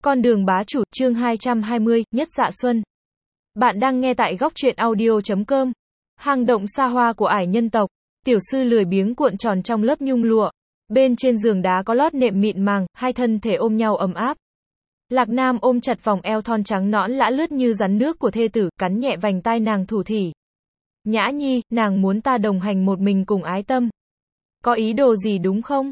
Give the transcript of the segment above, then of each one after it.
Con đường bá chủ, chương 220, Nhất Dạ Xuân. Bạn đang nghe tại góc truyện audio.com. Hang động xa hoa của ải nhân tộc. Tiểu sư lười biếng cuộn tròn trong lớp nhung lụa. Bên trên giường đá có lót nệm mịn màng, hai thân thể ôm nhau ấm áp. Lạc Nam ôm chặt vòng eo thon trắng nõn lã lướt như rắn nước của thê tử, cắn nhẹ vành tai nàng thủ thỉ. Nhã Nhi, nàng muốn ta đồng hành một mình cùng ái tâm. Có ý đồ gì đúng không?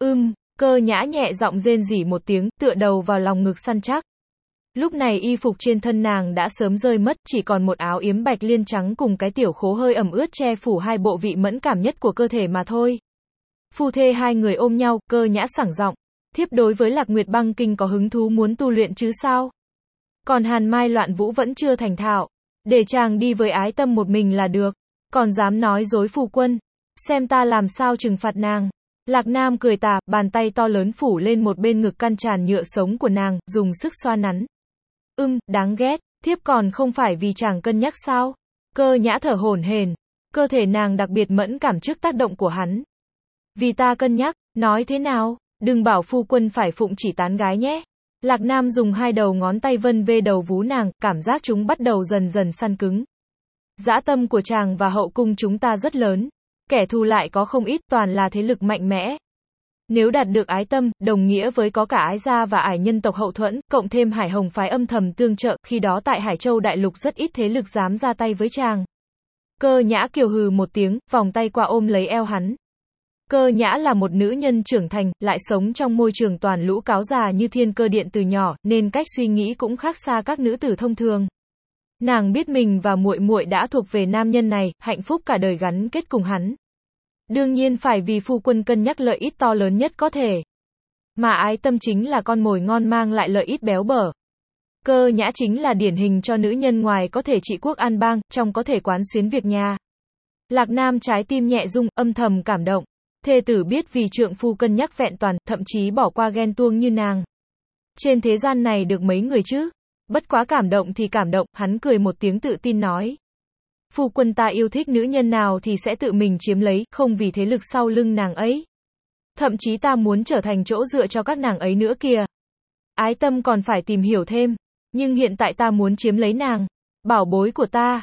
Cơ Nhã nhẹ giọng rên rỉ một tiếng, tựa đầu vào lòng ngực săn chắc. Lúc này y phục trên thân nàng đã sớm rơi mất, chỉ còn một áo yếm bạch liên trắng cùng cái tiểu khố hơi ẩm ướt che phủ hai bộ vị mẫn cảm nhất của cơ thể mà thôi. Phu thê hai người ôm nhau, Cơ Nhã sảng giọng. Thiếp đối với Lạc Nguyệt Băng Kinh có hứng thú muốn tu luyện chứ sao? Còn Hàn Mai Loạn Vũ vẫn chưa thành thạo. Để chàng đi với ái tâm một mình là được. Còn dám nói dối phu quân. Xem ta làm sao trừng phạt nàng. Lạc Nam cười tà, bàn tay to lớn phủ lên một bên ngực căn tràn nhựa sống của nàng, dùng sức xoa nắn. Đáng ghét, thiếp còn không phải vì chàng cân nhắc sao? Cơ Nhã thở hổn hển, cơ thể nàng đặc biệt mẫn cảm trước tác động của hắn. Vì ta cân nhắc, nói thế nào? Đừng bảo phu quân phải phụng chỉ tán gái nhé. Lạc Nam dùng hai đầu ngón tay vân vê đầu vú nàng, cảm giác chúng bắt đầu dần dần săn cứng. Dã tâm của chàng và hậu cung chúng ta rất lớn. Kẻ thù lại có không ít, toàn là thế lực mạnh mẽ. Nếu đạt được ái tâm, đồng nghĩa với có cả ái gia và ải nhân tộc hậu thuẫn, cộng thêm Hải Hồng phái âm thầm tương trợ, khi đó tại Hải Châu đại lục rất ít thế lực dám ra tay với chàng. Cơ Nhã kiều hừ một tiếng, vòng tay qua ôm lấy eo hắn. Cơ Nhã là một nữ nhân trưởng thành, lại sống trong môi trường toàn lũ cáo già như Thiên Cơ Điện từ nhỏ, nên cách suy nghĩ cũng khác xa các nữ tử thông thường. Nàng biết mình và muội muội đã thuộc về nam nhân này, hạnh phúc cả đời gắn kết cùng hắn. Đương nhiên phải vì phu quân cân nhắc lợi ích to lớn nhất có thể. Mà ái tâm chính là con mồi ngon mang lại lợi ích béo bở. Cơ Nhã chính là điển hình cho nữ nhân ngoài có thể trị quốc an bang, trong có thể quán xuyến việc nhà. Lạc Nam trái tim nhẹ rung, âm thầm cảm động. Thê tử biết vì trượng phu cân nhắc vẹn toàn, thậm chí bỏ qua ghen tuông như nàng. Trên thế gian này được mấy người chứ? Bất quá cảm động thì cảm động, hắn cười một tiếng tự tin nói. Phu quân ta yêu thích nữ nhân nào thì sẽ tự mình chiếm lấy, không vì thế lực sau lưng nàng ấy. Thậm chí ta muốn trở thành chỗ dựa cho các nàng ấy nữa kìa. Ái tâm còn phải tìm hiểu thêm. Nhưng hiện tại ta muốn chiếm lấy nàng. Bảo bối của ta.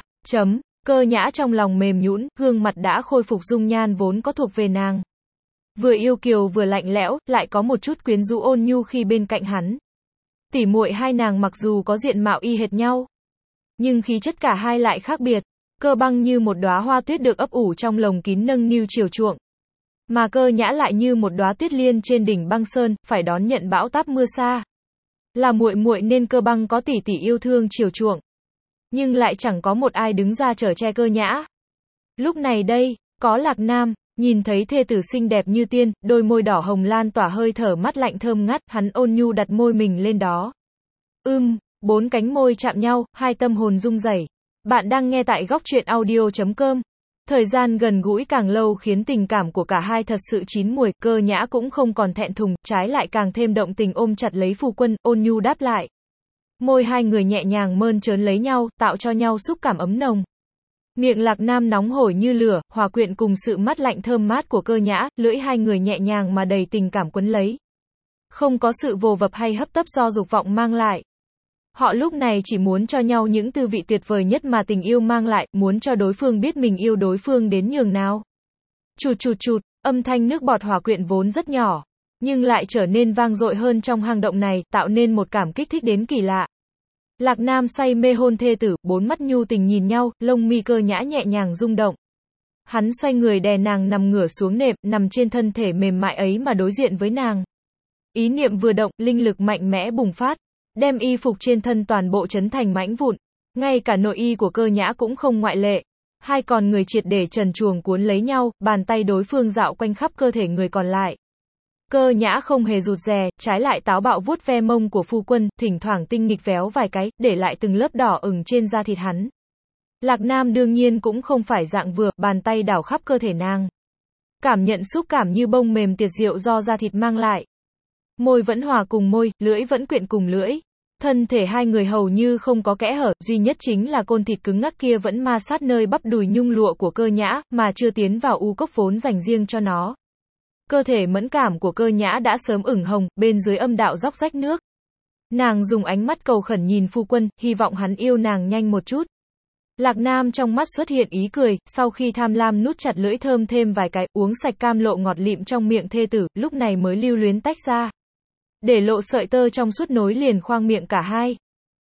Cơ Nhã trong lòng mềm nhũn, gương mặt đã khôi phục dung nhan vốn có thuộc về nàng. Vừa yêu kiều vừa lạnh lẽo, lại có một chút quyến rũ ôn nhu khi bên cạnh hắn. Tỉ muội hai nàng mặc dù có diện mạo y hệt nhau, nhưng khí chất cả hai lại khác biệt. Cơ Băng như một đóa hoa tuyết được ấp ủ trong lồng kín nâng niu chiều chuộng, mà Cơ Nhã lại như một đóa tuyết liên trên đỉnh băng sơn, phải đón nhận bão táp mưa sa. Là muội muội nên Cơ Băng có tỷ tỷ yêu thương chiều chuộng, nhưng lại chẳng có một ai đứng ra chở che Cơ Nhã. Lúc này đây, có Lạc Nam, nhìn thấy thê tử xinh đẹp như tiên, đôi môi đỏ hồng lan tỏa hơi thở mát lạnh thơm ngát, hắn ôn nhu đặt môi mình lên đó. Bốn cánh môi chạm nhau, hai tâm hồn rung rẩy. Bạn đang nghe tại góc truyện audio.com. Thời gian gần gũi càng lâu khiến tình cảm của cả hai thật sự chín mùi, Cơ Nhã cũng không còn thẹn thùng, trái lại càng thêm động tình ôm chặt lấy phu quân, ôn nhu đáp lại. Môi hai người nhẹ nhàng mơn trớn lấy nhau, tạo cho nhau xúc cảm ấm nồng. Miệng Lạc Nam nóng hổi như lửa, hòa quyện cùng sự mát lạnh thơm mát của Cơ Nhã, lưỡi hai người nhẹ nhàng mà đầy tình cảm quấn lấy. Không có sự vồ vập hay hấp tấp do dục vọng mang lại. Họ lúc này chỉ muốn cho nhau những tư vị tuyệt vời nhất mà tình yêu mang lại, muốn cho đối phương biết mình yêu đối phương đến nhường nào. Chụt, âm thanh nước bọt hòa quyện vốn rất nhỏ, nhưng lại trở nên vang dội hơn trong hang động này, tạo nên một cảm kích thích đến kỳ lạ. Lạc Nam say mê hôn thê tử, bốn mắt nhu tình nhìn nhau, lông mi Cơ Nhã nhẹ nhàng rung động. Hắn xoay người đè nàng nằm ngửa xuống nệm, nằm trên thân thể mềm mại ấy mà đối diện với nàng. Ý niệm vừa động, linh lực mạnh mẽ bùng phát, đem y phục trên thân toàn bộ chấn thành mảnh vụn. Ngay cả nội y của Cơ Nhã cũng không ngoại lệ. Hai con người triệt để trần truồng cuốn lấy nhau, bàn tay đối phương dạo quanh khắp cơ thể người còn lại. Cơ Nhã không hề rụt rè, trái lại táo bạo vuốt ve mông của phu quân, thỉnh thoảng tinh nghịch véo vài cái, để lại từng lớp đỏ ửng trên da thịt hắn. Lạc Nam đương nhiên cũng không phải dạng vừa, bàn tay đảo khắp cơ thể nàng. Cảm nhận xúc cảm như bông mềm tuyệt diệu do da thịt mang lại. Môi vẫn hòa cùng môi, lưỡi vẫn quyện cùng lưỡi. Thân thể hai người hầu như không có kẽ hở, duy nhất chính là côn thịt cứng ngắc kia vẫn ma sát nơi bắp đùi nhung lụa của Cơ Nhã, mà chưa tiến vào u cốc vốn dành riêng cho nó. Cơ thể mẫn cảm của Cơ Nhã đã sớm ửng hồng, bên dưới âm đạo róc rách nước. Nàng dùng ánh mắt cầu khẩn nhìn phu quân, hy vọng hắn yêu nàng nhanh một chút. Lạc Nam trong mắt xuất hiện ý cười, sau khi tham lam nút chặt lưỡi thơm thêm vài cái, uống sạch cam lộ ngọt lịm trong miệng thê tử, lúc này mới lưu luyến tách ra. Để lộ sợi tơ trong suốt nối liền khoang miệng cả hai.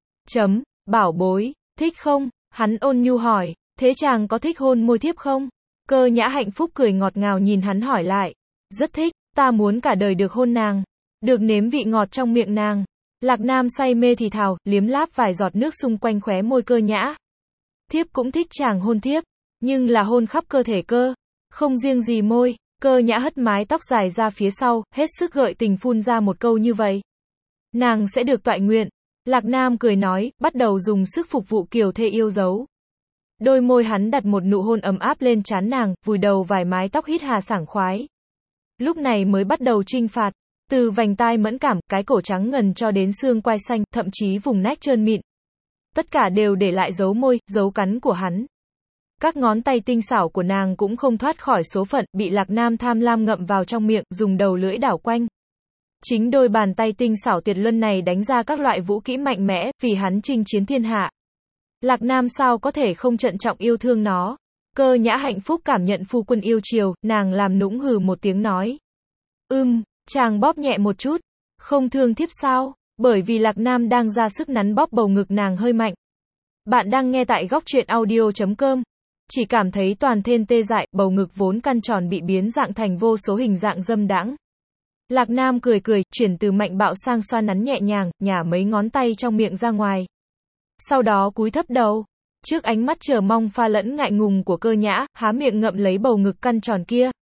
Bảo bối, thích không? Hắn ôn nhu hỏi, thế chàng có thích hôn môi thiếp không? Cơ Nhã hạnh phúc cười ngọt ngào nhìn hắn hỏi lại. Rất thích, ta muốn cả đời được hôn nàng. Được nếm vị ngọt trong miệng nàng. Lạc Nam say mê thì thào, liếm láp vài giọt nước xung quanh khóe môi Cơ Nhã. Thiếp cũng thích chàng hôn thiếp, nhưng là hôn khắp cơ thể cơ, không riêng gì môi. Cơ Nhã hất mái tóc dài ra phía sau, hết sức gợi tình phun ra một câu như vậy. Nàng sẽ được toại nguyện. Lạc Nam cười nói, bắt đầu dùng sức phục vụ kiều thê yêu dấu. Đôi môi hắn đặt một nụ hôn ấm áp lên trán nàng, vùi đầu vài mái tóc hít hà sảng khoái. Lúc này mới bắt đầu trinh phạt, từ vành tai mẫn cảm, cái cổ trắng ngần cho đến xương quai xanh, thậm chí vùng nách trơn mịn. Tất cả đều để lại dấu môi, dấu cắn của hắn. Các ngón tay tinh xảo của nàng cũng không thoát khỏi số phận, bị Lạc Nam tham lam ngậm vào trong miệng, dùng đầu lưỡi đảo quanh. Chính đôi bàn tay tinh xảo tuyệt luân này đánh ra các loại vũ kỹ mạnh mẽ, vì hắn chinh chiến thiên hạ. Lạc Nam sao có thể không trân trọng yêu thương nó. Cơ Nhã hạnh phúc cảm nhận phu quân yêu chiều, nàng làm nũng hừ một tiếng nói. Chàng bóp nhẹ một chút. Không thương thiếp sao? Bởi vì Lạc Nam đang ra sức nắn bóp bầu ngực nàng hơi mạnh. Bạn đang nghe tại góc truyện audio.com. Chỉ cảm thấy toàn thân tê dại, bầu ngực vốn căn tròn bị biến dạng thành vô số hình dạng dâm đãng. Lạc Nam cười cười, chuyển từ mạnh bạo sang xoa nắn nhẹ nhàng, nhả mấy ngón tay trong miệng ra ngoài. Sau đó cúi thấp đầu. Trước ánh mắt chờ mong pha lẫn ngại ngùng của Cơ Nhã, há miệng ngậm lấy bầu ngực căn tròn kia.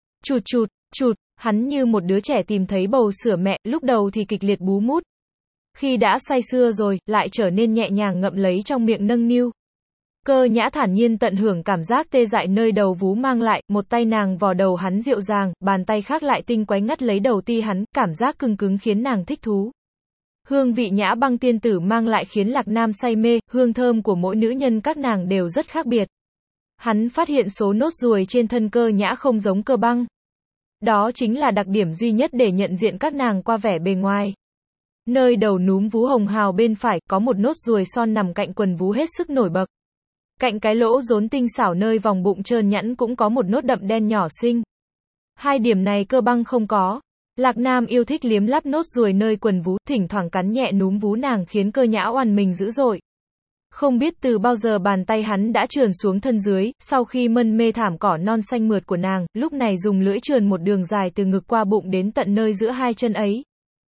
Chụt, hắn như một đứa trẻ tìm thấy bầu sữa mẹ, lúc đầu thì kịch liệt bú mút. Khi đã say sưa rồi, lại trở nên nhẹ nhàng ngậm lấy trong miệng nâng niu. Cơ Nhã thản nhiên tận hưởng cảm giác tê dại nơi đầu vú mang lại, một tay nàng vò đầu hắn dịu dàng, bàn tay khác lại tinh quái ngắt lấy đầu ti hắn, cảm giác cứng cứng khiến nàng thích thú. Hương vị Nhã băng tiên tử mang lại khiến Lạc Nam say mê, hương thơm của mỗi nữ nhân các nàng đều rất khác biệt. Hắn phát hiện số nốt ruồi trên thân Cơ Nhã không giống Cơ băng. Đó chính là đặc điểm duy nhất để nhận diện các nàng qua vẻ bề ngoài. Nơi đầu núm vú hồng hào bên phải, có một nốt ruồi son nằm cạnh quần vú hết sức nổi bật. Cạnh cái lỗ rốn tinh xảo nơi vòng bụng trơn nhẵn cũng có một nốt đậm đen nhỏ xinh. Hai điểm này Cơ băng không có. Lạc Nam yêu thích liếm láp nốt ruồi nơi quần vú, thỉnh thoảng cắn nhẹ núm vú nàng khiến Cơ Nhã oằn mình dữ dội. Không biết từ bao giờ bàn tay hắn đã trườn xuống thân dưới, sau khi mân mê thảm cỏ non xanh mượt của nàng, lúc này dùng lưỡi trườn một đường dài từ ngực qua bụng đến tận nơi giữa hai chân ấy.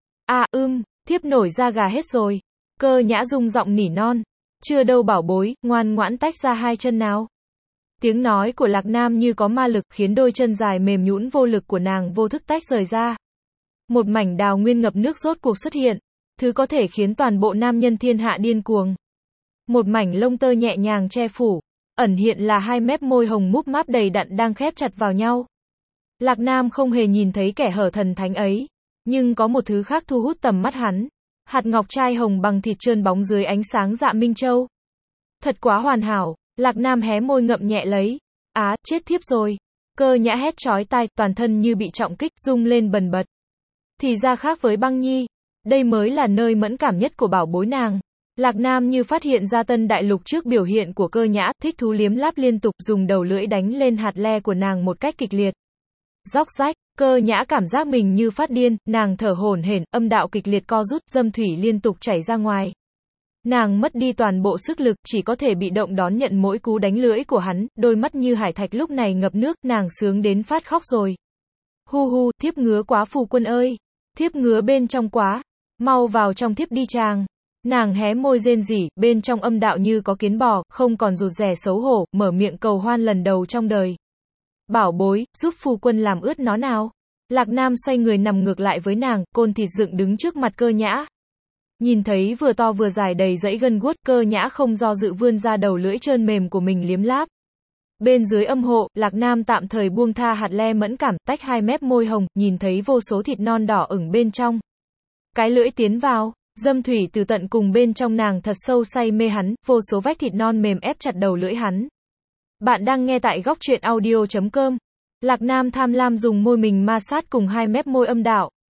Thiếp nổi da gà hết rồi. Cơ Nhã rung giọng nỉ non. Chưa đâu bảo bối, ngoan ngoãn tách ra hai chân nào. Tiếng nói của Lạc Nam như có ma lực khiến đôi chân dài mềm nhũn vô lực của nàng vô thức tách rời ra. Một mảnh đào nguyên ngập nước rốt cuộc xuất hiện, thứ có thể khiến toàn bộ nam nhân thiên hạ điên cuồng. Một mảnh lông tơ nhẹ nhàng che phủ, ẩn hiện là hai mép môi hồng múp máp đầy đặn đang khép chặt vào nhau. Lạc Nam không hề nhìn thấy kẻ hở thần thánh ấy, nhưng có một thứ khác thu hút tầm mắt hắn. Hạt ngọc trai hồng bằng thịt trơn bóng dưới ánh sáng dạ minh châu. Thật quá hoàn hảo. Lạc Nam hé môi ngậm nhẹ lấy. Chết thiếp rồi. Cơ Nhã hét chói tai, toàn thân như bị trọng kích, rung lên bần bật. Thì ra khác với băng nhi, đây mới là nơi mẫn cảm nhất của bảo bối nàng. Lạc Nam như phát hiện ra tân đại lục trước biểu hiện của Cơ Nhã, thích thú liếm láp liên tục, dùng đầu lưỡi đánh lên hạt le của nàng một cách kịch liệt. Róc rách, Cơ Nhã cảm giác mình như phát điên, nàng thở hổn hển, âm đạo kịch liệt co rút, dâm thủy liên tục chảy ra ngoài. Nàng mất đi toàn bộ sức lực, chỉ có thể bị động đón nhận mỗi cú đánh lưỡi của hắn, đôi mắt như hải thạch lúc này ngập nước, nàng sướng đến phát khóc rồi. Hu, thiếp ngứa quá phu quân ơi. Thiếp ngứa bên trong quá. Mau vào trong thiếp đi chàng. Nàng hé môi rên rỉ, bên trong âm đạo như có kiến bò, không còn rụt rè xấu hổ, mở miệng cầu hoan lần đầu trong đời. Bảo bối, giúp phu quân làm ướt nó nào. Lạc Nam xoay người nằm ngược lại với nàng, côn thịt dựng đứng trước mặt Cơ Nhã. Nhìn thấy vừa to vừa dài đầy dãy gân guốt, Cơ Nhã không do dự vươn ra đầu lưỡi trơn mềm của mình liếm láp. Bên dưới âm hộ, Lạc Nam tạm thời buông tha hạt le mẫn cảm, tách hai mép môi hồng, nhìn thấy vô số thịt non đỏ ửng bên trong. Cái lưỡi tiến vào, dâm thủy từ tận cùng bên trong nàng thật sâu say mê hắn, vô số vách thịt non mềm ép chặt đầu lưỡi hắn. Bạn đang nghe tại góc truyện audio.com. Lạc Nam tham lam dùng môi mình ma sát cùng hai mép môi âm đạo.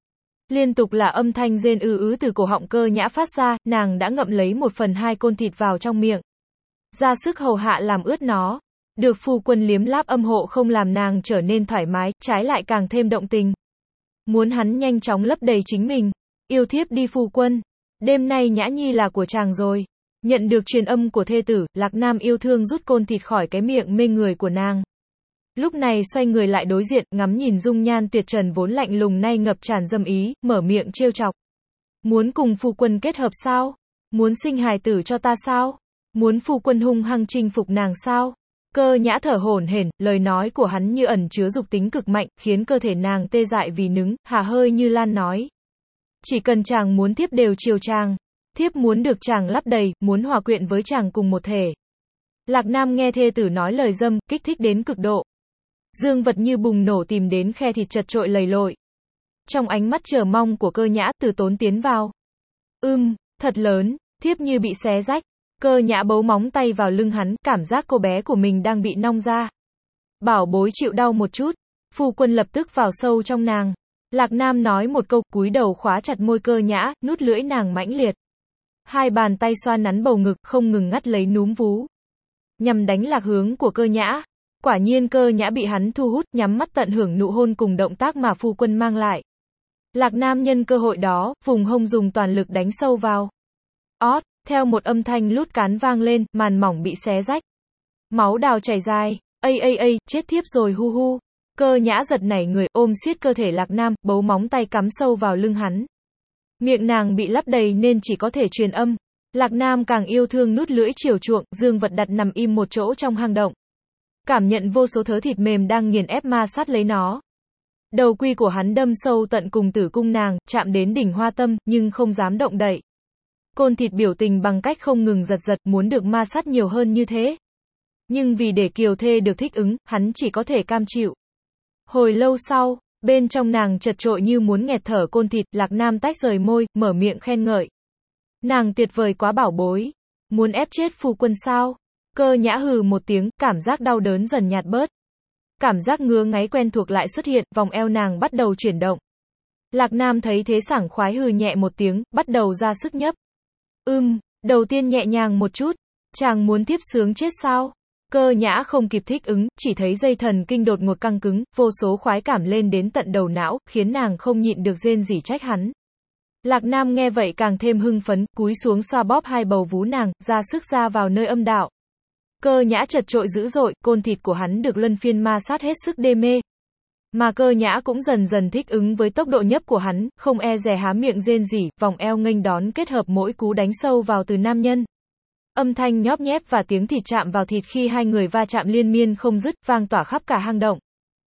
Liên tục là âm thanh rên từ cổ họng Cơ Nhã phát ra, nàng đã ngậm lấy 1/2 côn thịt vào trong miệng. Ra sức hầu hạ làm ướt nó. Được phu quân liếm láp âm hộ không làm nàng trở nên thoải mái, trái lại càng thêm động tình. Muốn hắn nhanh chóng lấp đầy chính mình. Yêu thiếp đi phu quân. Đêm nay Nhã Nhi là của chàng rồi. Nhận được truyền âm của thê tử, Lạc Nam yêu thương rút côn thịt khỏi cái miệng mê người của nàng. Lúc này xoay người lại đối diện, ngắm nhìn dung nhan tuyệt trần vốn lạnh lùng nay ngập tràn dâm ý, mở miệng trêu chọc. Muốn cùng phu quân kết hợp sao? Muốn sinh hài tử cho ta sao? Muốn phu quân hung hăng chinh phục nàng sao? Cơ Nhã thở hổn hển, lời nói của hắn như ẩn chứa dục tính cực mạnh, khiến cơ thể nàng tê dại vì nứng, hà hơi như lan nói. Chỉ cần chàng muốn thiếp đều chiều chàng. Thiếp muốn được chàng lấp đầy, muốn hòa quyện với chàng cùng một thể. Lạc Nam nghe thê tử nói lời dâm, kích thích đến cực độ. Dương vật như bùng nổ tìm đến khe thịt chật trội lầy lội. Trong ánh mắt chờ mong của Cơ Nhã, Từ Tốn tiến vào. Thật lớn, thiếp như bị xé rách. Cơ Nhã bấu móng tay vào lưng hắn, cảm giác cô bé của mình đang bị nong ra. Bảo bối chịu đau một chút. Phu quân lập tức vào sâu trong nàng. Lạc Nam nói một câu, cúi đầu khóa chặt môi Cơ Nhã, nút lưỡi nàng mãnh liệt. Hai bàn tay xoa nắn bầu ngực, không ngừng ngắt lấy núm vú. Nhằm đánh lạc hướng của Cơ Nhã. Quả nhiên Cơ Nhã bị hắn thu hút, nhắm mắt tận hưởng nụ hôn cùng động tác mà phu quân mang lại. Lạc Nam nhân cơ hội đó, vùng hông dùng toàn lực đánh sâu vào. Ót, theo một âm thanh lút cán vang lên, màn mỏng bị xé rách. Máu đào chảy dài, chết thiếp rồi hu hu. Cơ Nhã giật nảy người, ôm siết cơ thể Lạc Nam, bấu móng tay cắm sâu vào lưng hắn. Miệng nàng bị lấp đầy nên chỉ có thể truyền âm. Lạc Nam càng yêu thương nút lưỡi chiều chuộng, dương vật đặt nằm im một chỗ trong hang động. Cảm nhận vô số thớ thịt mềm đang nghiền ép ma sát lấy nó. Đầu quy của hắn đâm sâu tận cùng tử cung nàng, chạm đến đỉnh hoa tâm, nhưng không dám động đậy. Côn thịt biểu tình bằng cách không ngừng giật giật, muốn được ma sát nhiều hơn như thế. Nhưng vì để kiều thê được thích ứng, hắn chỉ có thể cam chịu. Hồi lâu sau, bên trong nàng chật trội như muốn nghẹt thở côn thịt, Lạc Nam tách rời môi, mở miệng khen ngợi. Nàng tuyệt vời quá bảo bối. Muốn ép chết phu quân sao? Cơ Nhã hừ một tiếng, cảm giác đau đớn dần nhạt bớt. Cảm giác ngứa ngáy quen thuộc lại xuất hiện, vòng eo nàng bắt đầu chuyển động. Lạc Nam thấy thế sảng khoái hừ nhẹ một tiếng, bắt đầu ra sức nhấp. Đầu tiên nhẹ nhàng một chút. Chàng muốn tiếp sướng chết sao? Cơ Nhã không kịp thích ứng, chỉ thấy dây thần kinh đột ngột căng cứng, vô số khoái cảm lên đến tận đầu não, khiến nàng không nhịn được rên rỉ trách hắn. Lạc Nam nghe vậy càng thêm hưng phấn, cúi xuống xoa bóp hai bầu vú nàng, ra sức ra vào nơi âm đạo. Cơ Nhã chật trội dữ dội, côn thịt của hắn được luân phiên ma sát hết sức đê mê. Mà Cơ Nhã cũng dần dần thích ứng với tốc độ nhấp của hắn, không e dè há miệng rên rỉ, vòng eo nghênh đón kết hợp mỗi cú đánh sâu vào từ nam nhân. Âm thanh nhóp nhép và tiếng thịt chạm vào thịt khi hai người va chạm liên miên không dứt, vang tỏa khắp cả hang động.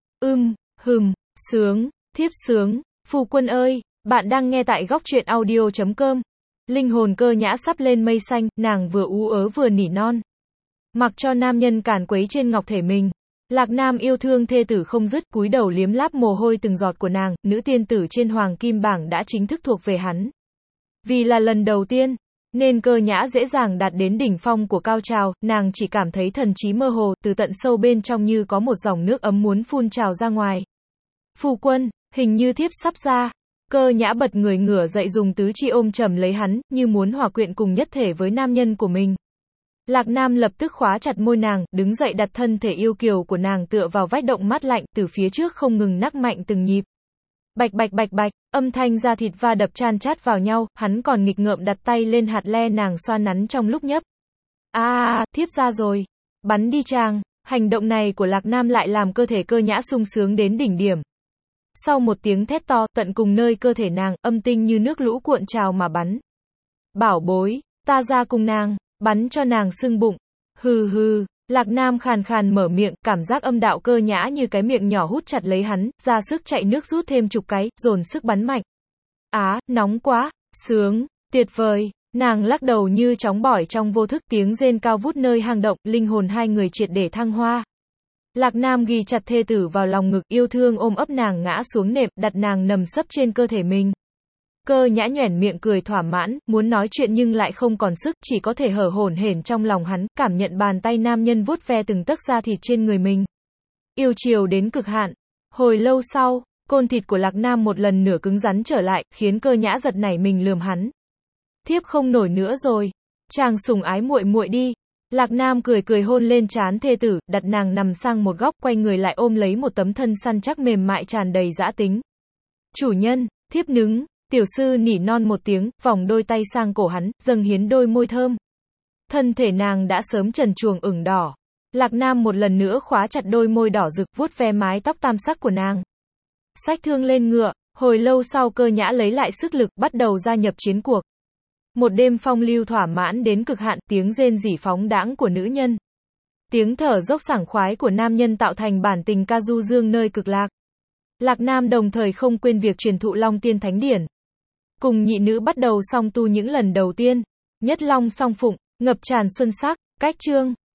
Sướng, thiếp sướng, phu quân ơi, bạn đang nghe tại góc truyện audio.com. Linh hồn Cơ Nhã sắp lên mây xanh, nàng vừa ú ớ vừa nỉ non. Mặc cho nam nhân càn quấy trên ngọc thể mình. Lạc Nam yêu thương thê tử không dứt, cúi đầu liếm láp mồ hôi từng giọt của nàng, nữ tiên tử trên hoàng kim bảng đã chính thức thuộc về hắn. Vì là lần đầu tiên, nên Cơ Nhã dễ dàng đạt đến đỉnh phong của cao trào, nàng chỉ cảm thấy thần trí mơ hồ, từ tận sâu bên trong như có một dòng nước ấm muốn phun trào ra ngoài. Phu quân, hình như thiếp sắp ra. Cơ Nhã bật người ngửa dậy dùng tứ chi ôm chầm lấy hắn, như muốn hòa quyện cùng nhất thể với nam nhân của mình. Lạc Nam lập tức khóa chặt môi nàng, đứng dậy đặt thân thể yêu kiều của nàng tựa vào vách động mát lạnh, từ phía trước không ngừng nắc mạnh từng nhịp. Bạch bạch, âm thanh da thịt va đập chan chát vào nhau, hắn còn nghịch ngợm đặt tay lên hạt le nàng xoa nắn trong lúc nhấp. Thiếp ra rồi. Bắn đi chàng. Hành động này của Lạc Nam lại làm cơ thể Cơ Nhã sung sướng đến đỉnh điểm. Sau một tiếng thét to, tận cùng nơi cơ thể nàng, âm tinh như nước lũ cuộn trào mà bắn. Bảo bối, ta ra cùng nàng, bắn cho nàng sưng bụng. Hừ. Lạc Nam khàn khàn mở miệng, cảm giác âm đạo Cơ Nhã như cái miệng nhỏ hút chặt lấy hắn, ra sức chạy nước rút thêm chục cái, dồn sức bắn mạnh. Nóng quá, sướng, tuyệt vời. Nàng lắc đầu như chóng bỏi trong vô thức, tiếng rên cao vút nơi hang động, linh hồn hai người triệt để thăng hoa. Lạc Nam ghi chặt thê tử vào lòng ngực, yêu thương ôm ấp nàng ngã xuống nệm, đặt nàng nằm sấp trên cơ thể mình. Cơ Nhã nhoẻn miệng cười thỏa mãn, muốn nói chuyện nhưng lại không còn sức, chỉ có thể hở hổn hển trong lòng hắn, cảm nhận bàn tay nam nhân vuốt ve từng tấc da thịt trên người mình. Yêu chiều đến cực hạn. Hồi lâu sau, Côn thịt của Lạc Nam một lần nửa cứng rắn trở lại, khiến Cơ Nhã giật nảy mình lườm hắn. Thiếp không nổi nữa rồi. Chàng sủng ái muội muội đi. Lạc Nam cười cười hôn lên trán thê tử, đặt nàng nằm sang một góc, quay người lại ôm lấy một tấm thân săn chắc mềm mại tràn đầy dã tính. Chủ nhân, thiếp nứng. Tiểu sư nỉ non một tiếng, vòng đôi tay sang cổ hắn, dâng hiến đôi môi thơm. Thân thể nàng đã sớm trần truồng ửng đỏ. Lạc Nam một lần nữa khóa chặt đôi môi đỏ rực, vuốt ve mái tóc tam sắc của nàng. Xách thương lên ngựa, hồi lâu sau Cơ Nhã lấy lại sức lực, bắt đầu gia nhập chiến cuộc. Một đêm phong lưu thỏa mãn đến cực hạn, tiếng rên rỉ phóng đãng của nữ nhân. Tiếng thở dốc sảng khoái của nam nhân tạo thành bản tình ca du dương nơi cực lạc. Lạc Nam đồng thời không quên việc truyền thụ Long Tiên Thánh Điển. Cùng nhị nữ bắt đầu song tu những lần đầu tiên. Nhất long song phụng, ngập tràn xuân sắc, cách chương.